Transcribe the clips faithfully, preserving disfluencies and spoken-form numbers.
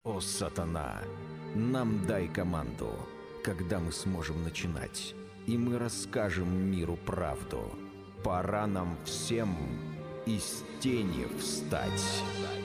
О, сатана, нам дай команду, когда мы сможем начинать, и мы расскажем миру правду. Пора нам всем из тени встать.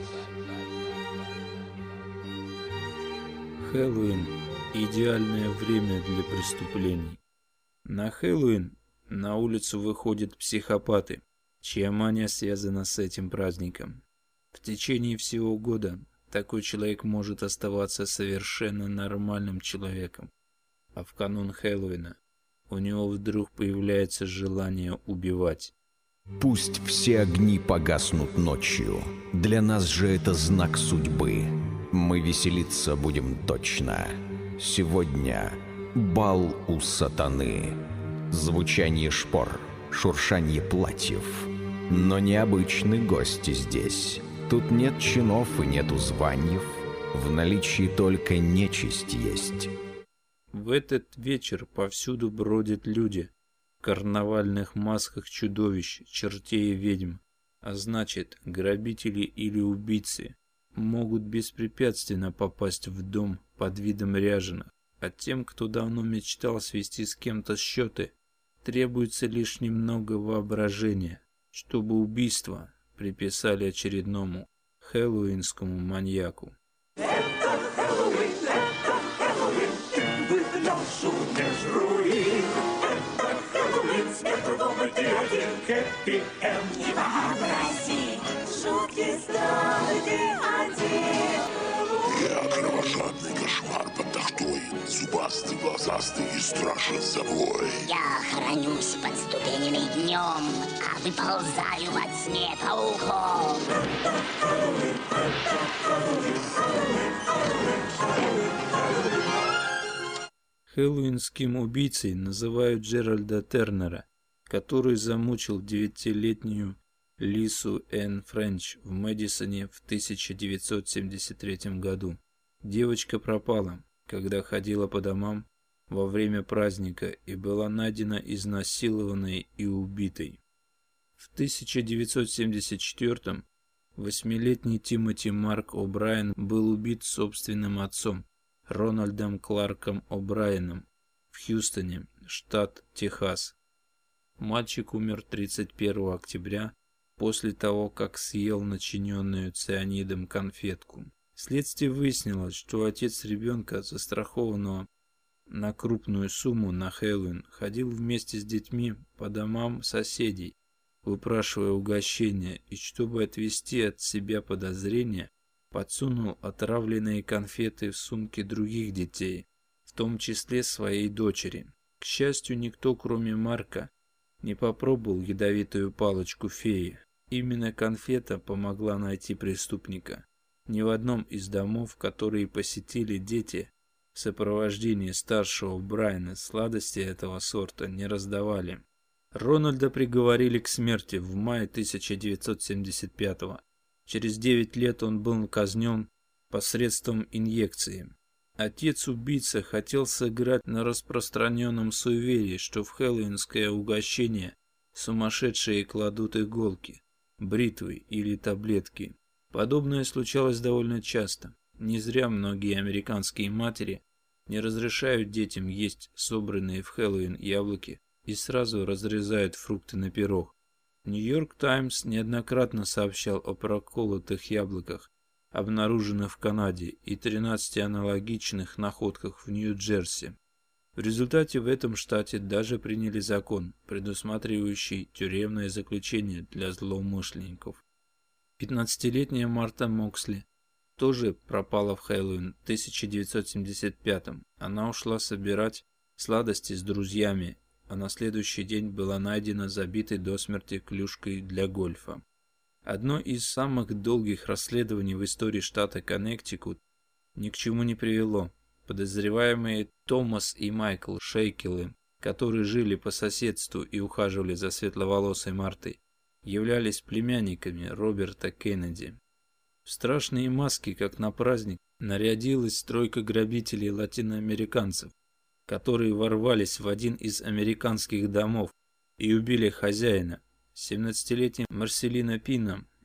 Хэллоуин – идеальное время для преступлений. На Хэллоуин на улицу выходят психопаты, чья мания связана с этим праздником. В течение всего года такой человек может оставаться совершенно нормальным человеком, а в канун Хэллоуина у него вдруг появляется желание убивать. Пусть все огни погаснут ночью, для нас же это знак судьбы. Мы веселиться будем точно. Сегодня бал у сатаны. Звучание шпор, шуршание платьев. Но необычные гости здесь. Тут нет чинов и нету званий. В наличии только нечисть есть. В этот вечер повсюду бродят люди в карнавальных масках чудовищ, чертей и ведьм. А значит, грабители или убийцы могут беспрепятственно попасть в дом под видом ряженых, а тем, кто давно мечтал свести с кем-то счеты, требуется лишь немного воображения, чтобы убийство приписали очередному хэллоуинскому маньяку. Это Хэллоуин, это Хэллоуин, ты душу без руин. Это Хэллоуин, смерть кругом и один хэппи-энд. Не вообрази, шутки стройки один. Я кровожадный кошмар под тахтой, зубастый, глазастый и страшен собой. Я хранюсь под ступенями днем, а выползаю во тьме пауком. Хэллоуинским убийцей называют Джеральда Тернера, который замучил девятилетнюю Лису Энн Френч в Мэдисоне в тысяча девятьсот семьдесят третьем году. Девочка пропала, когда ходила по домам во время праздника и была найдена изнасилованной и убитой. В тысяча девятьсот семьдесят четвёртом восьмилетний Тимоти Марк О'Брайен был убит собственным отцом, Рональдом Кларком О'Брайеном, в Хьюстоне, штат Техас. Мальчик умер тридцать первого октября после того, как съел начиненную цианидом конфетку. Следствие выяснило, что отец ребенка, застрахованного на крупную сумму на Хэллоуин, ходил вместе с детьми по домам соседей, выпрашивая угощения, и чтобы отвести от себя подозрения, подсунул отравленные конфеты в сумки других детей, в том числе своей дочери. К счастью, никто, кроме Марка, не попробовал ядовитую палочку феи. Именно конфета помогла найти преступника. Ни в одном из домов, которые посетили дети в сопровождении старшего Брайана, сладости этого сорта не раздавали. Рональда приговорили к смерти в мае тысяча девятьсот семьдесят пятого. Через девять лет он был казнен посредством инъекции. Отец-убийца хотел сыграть на распространенном суеверии, что в хэллоуинское угощение сумасшедшие кладут иголки, бритвы или таблетки. Подобное случалось довольно часто. Не зря многие американские матери не разрешают детям есть собранные в Хэллоуин яблоки и сразу разрезают фрукты на пирог. Нью-Йорк Таймс неоднократно сообщал о проколотых яблоках, обнаруженных в Канаде, и тринадцати аналогичных находках в Нью-Джерси. В результате в этом штате даже приняли закон, предусматривающий тюремное заключение для злоумышленников. пятнадцатилетняя Марта Моксли тоже пропала в Хэллоуин в тысяча девятьсот семьдесят пятом. Она ушла собирать сладости с друзьями, а на следующий день была найдена забитой до смерти клюшкой для гольфа. Одно из самых долгих расследований в истории штата Коннектикут ни к чему не привело. Подозреваемые Томас и Майкл Шейкелы, которые жили по соседству и ухаживали за светловолосой Мартой, являлись племянниками Роберта Кеннеди. В страшные маски, как на праздник, нарядилась тройка грабителей латиноамериканцев, которые ворвались в один из американских домов и убили хозяина. семнадцатилетняя Марселина Пина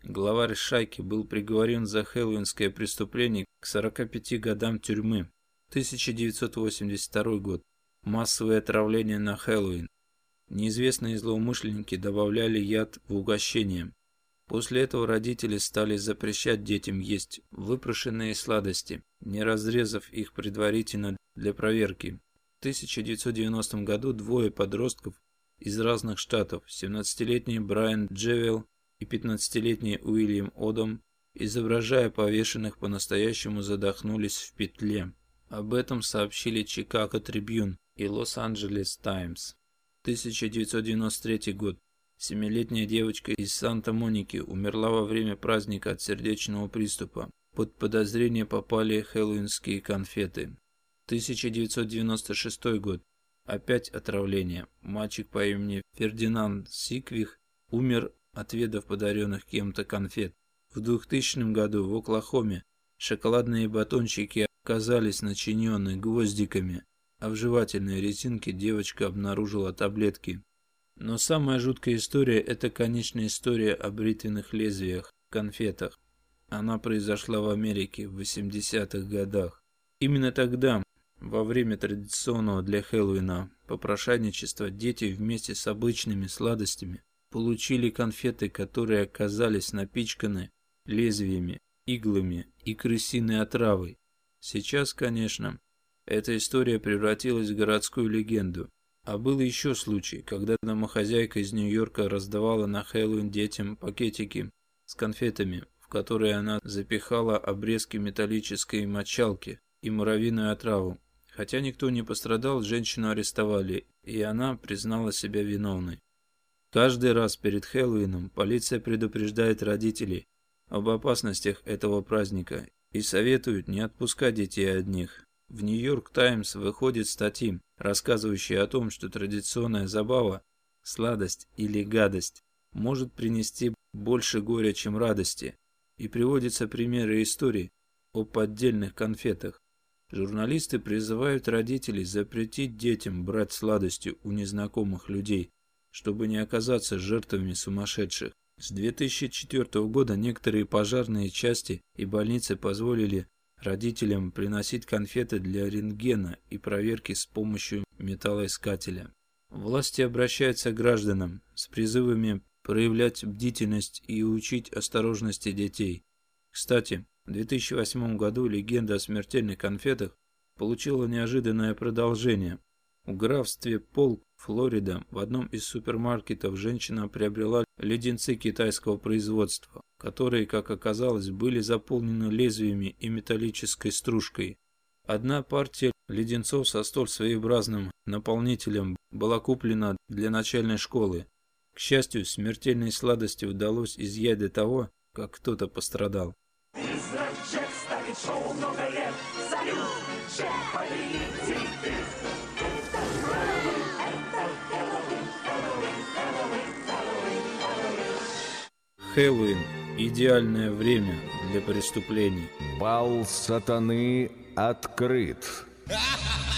главарь шайки, был приговорен за хэллоуинское преступление к сорока пяти годам тюрьмы. тысяча девятьсот восемьдесят второй год. Массовое отравление на Хэллоуин. Неизвестные злоумышленники добавляли яд в угощение. После этого родители стали запрещать детям есть выпрошенные сладости, не разрезав их предварительно для проверки. В тысяча девятьсот девяностом году двое подростков из разных штатов, семнадцатилетний Брайан Джевелл и пятнадцатилетний Уильям Одом, изображая повешенных, по-настоящему задохнулись в петле. Об этом сообщили Чикаго Трибьюн и Лос-Анджелес Таймс. тысяча девятьсот девяносто третий год. Семилетняя девочка из Санта-Моники умерла во время праздника от сердечного приступа. Под подозрение попали хэллоуинские конфеты. тысяча девятьсот девяносто шестой год. Опять отравление. Мальчик по имени Фердинанд Сиквих умер, отведав подаренных кем-то конфет. В двухтысячном году в Оклахоме шоколадные батончики оказались начинены гвоздиками, а в жевательной резинке девочка обнаружила таблетки. Но самая жуткая история – это, конечно, история о бритвенных лезвиях в конфетах. Она произошла в Америке в восьмидесятых годах. Именно тогда, во время традиционного для Хэллоуина попрошайничества, дети вместе с обычными сладостями получили конфеты, которые оказались напичканы лезвиями, иглами и крысиной отравой. Сейчас, конечно, эта история превратилась в городскую легенду. А был еще случай, когда домохозяйка из Нью-Йорка раздавала на Хэллоуин детям пакетики с конфетами, в которые она запихала обрезки металлической мочалки и муравьиную отраву. Хотя никто не пострадал, женщину арестовали, и она признала себя виновной. Каждый раз перед Хэллоуином полиция предупреждает родителей об опасностях этого праздника и советует не отпускать детей одних. В Нью-Йорк Таймс выходят статьи, рассказывающие о том, что традиционная забава, сладость или гадость, может принести больше горя, чем радости, и приводятся примеры историй о поддельных конфетах. Журналисты призывают родителей запретить детям брать сладости у незнакомых людей, чтобы не оказаться жертвами сумасшедших. С две тысячи четвёртого года некоторые пожарные части и больницы позволили родителям приносить конфеты для рентгена и проверки с помощью металлоискателя. Власти обращаются к гражданам с призывами проявлять бдительность и учить осторожности детей. Кстати, в две тысячи восьмом году легенда о смертельных конфетах получила неожиданное продолжение. В графстве Полк, Флорида, в одном из супермаркетов женщина приобрела леденцы китайского производства, которые, как оказалось, были заполнены лезвиями и металлической стружкой. Одна партия леденцов со столь своеобразным наполнителем была куплена для начальной школы. К счастью, смертельной сладости удалось изъять до того, как кто-то пострадал. Призрак Джек ставит шоу много лет. Салют, Джек, повелитель бед. Это Хэллоуин, это Хэллоуин, Хэллоуин, Хэллоуин, Хэллоуин, Хэллоуин. Хэллоуин – идеальное время для преступлений. Бал сатаны открыт.